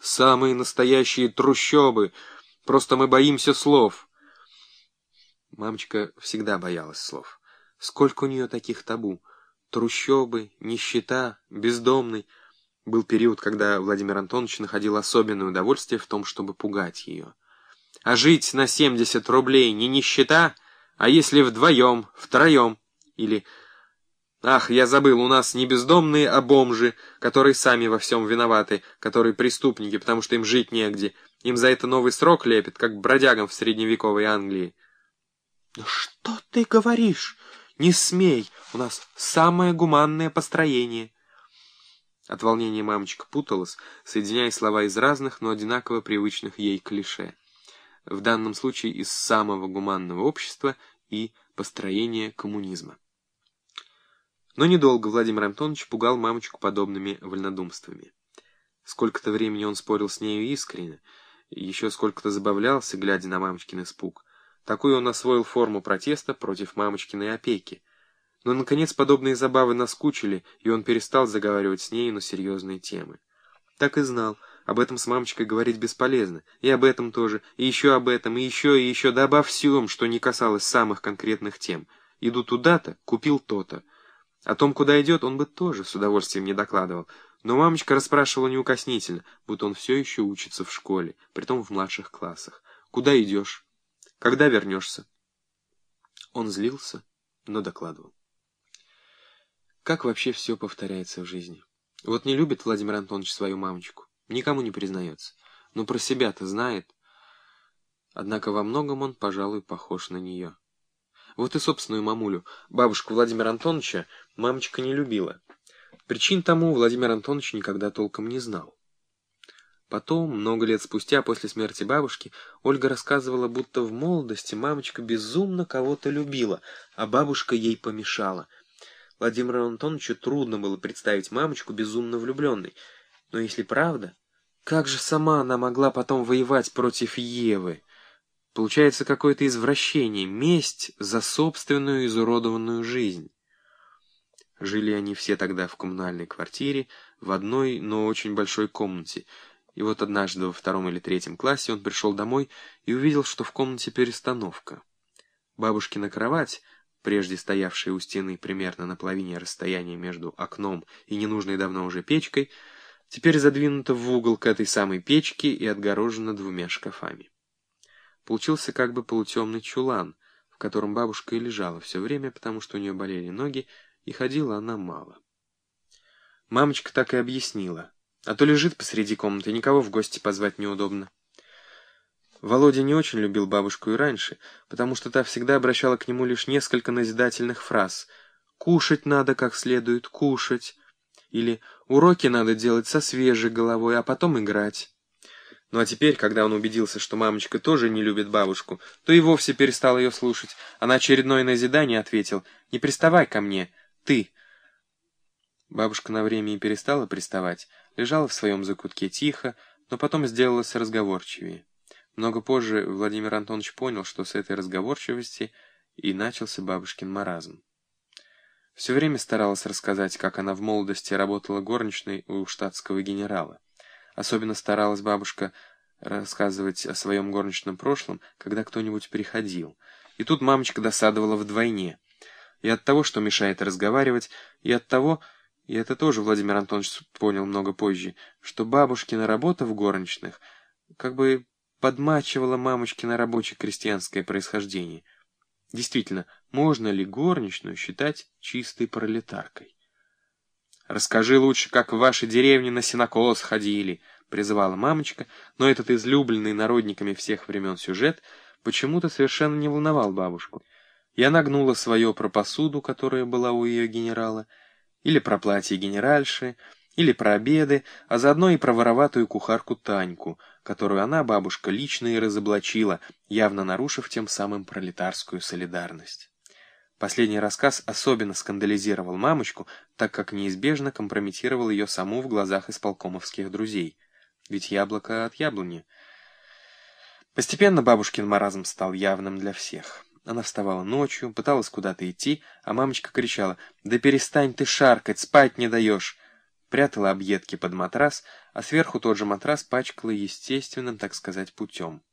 самые настоящие трущобы. Просто мы боимся слов». Мамочка всегда боялась слов. Сколько у нее таких табу. Трущобы, нищета, бездомный. Был период, когда Владимир Антонович находил особенное удовольствие в том, чтобы пугать ее. А жить на 70 рублей не нищета, а если вдвоем, втроем? Или, ах, я забыл, у нас не бездомные, а бомжи, которые сами во всем виноваты, которые преступники, потому что им жить негде. Им за это новый срок лепят, как бродягам в средневековой Англии. «Ну что ты говоришь? Не смей! У нас самое гуманное построение!» От волнения мамочка путалась, соединяя слова из разных, но одинаково привычных ей клише. В данном случае из самого гуманного общества и построения коммунизма. Но недолго Владимир Антонович пугал мамочку подобными вольнодумствами. Сколько-то времени он спорил с нею искренне, еще сколько-то забавлялся, глядя на мамочкин испуг. Такую он освоил форму протеста против мамочкиной опеки. Но, наконец, подобные забавы наскучили, и он перестал заговаривать с ней на серьезные темы. Так и знал, об этом с мамочкой говорить бесполезно, и об этом тоже, и еще об этом, и еще, да обо всем, что не касалось самых конкретных тем. Иду туда-то, купил то-то. О том, куда идет, он бы тоже с удовольствием не докладывал, но мамочка расспрашивала неукоснительно, будто он все еще учится в школе, притом в младших классах. «Куда идешь? Когда вернешься?» Он злился, но докладывал. Как вообще все повторяется в жизни. Вот не любит Владимир Антонович свою мамочку, никому не признается, но про себя-то знает. Однако во многом он, пожалуй, похож на нее. Вот и собственную мамулю, бабушку Владимира Антоновича, мамочка не любила. Причин тому Владимир Антонович никогда толком не знал. Потом, много лет спустя, после смерти бабушки, Ольга рассказывала, будто в молодости мамочка безумно кого-то любила, а бабушка ей помешала. Владимиру Антоновичу трудно было представить мамочку безумно влюбленной. Но если правда, как же сама она могла потом воевать против Евы? Получается какое-то извращение, месть за собственную изуродованную жизнь. Жили они все тогда в коммунальной квартире, в одной, но очень большой комнате. И вот однажды во 2 или 3 классе он пришел домой и увидел, что в комнате перестановка. Бабушкина кровать, прежде стоявшая у стены примерно на половине расстояния между окном и ненужной давно уже печкой, теперь задвинута в угол к этой самой печке и отгорожена 2 шкафами. Получился как бы полутемный чулан, в котором бабушка и лежала все время, потому что у нее болели ноги, и ходила она мало. Мамочка так и объяснила. А то лежит посреди комнаты, никого в гости позвать неудобно. Володя не очень любил бабушку и раньше, потому что та всегда обращала к нему лишь несколько назидательных фраз. «Кушать надо как следует, кушать». Или «Уроки надо делать со свежей головой, а потом играть». Ну а теперь, когда он убедился, что мамочка тоже не любит бабушку, то и вовсе перестал ее слушать, а на очередное назидание ответил: «Не приставай ко мне, ты». Бабушка на время и перестала приставать, лежала в своем закутке тихо, но потом сделалась разговорчивее. Много позже Владимир Антонович понял, что с этой разговорчивости и начался бабушкин маразм. Все время старалась рассказать, как она в молодости работала горничной у штатского генерала. Особенно старалась бабушка рассказывать о своем горничном прошлом, когда кто-нибудь приходил. И тут мамочка досадовала вдвойне. И от того, что мешает разговаривать, и от того, и это тоже Владимир Антонович понял много позже, что бабушкина работа в горничных как бы подмачивала мамочкино рабоче-крестьянское происхождение. Действительно, можно ли горничную считать чистой пролетаркой? «Расскажи лучше, как в вашей деревне на сенокос ходили», — призывала мамочка, но этот излюбленный народниками всех времен сюжет почему-то совершенно не волновал бабушку. И она гнула свое про посуду, которая была у ее генерала, или про платье генеральши, или про обеды, а заодно и про вороватую кухарку Таньку, которую она, бабушка, лично и разоблачила, явно нарушив тем самым пролетарскую солидарность. Последний рассказ особенно скандализировал мамочку, так как неизбежно компрометировал ее саму в глазах исполкомовских друзей. Ведь яблоко от яблони. Постепенно бабушкин маразм стал явным для всех. Она вставала ночью, пыталась куда-то идти, а мамочка кричала: «Да перестань ты шаркать, спать не даешь!» прятала объедки под матрас, а сверху тот же матрас пачкала естественным, так сказать, путем.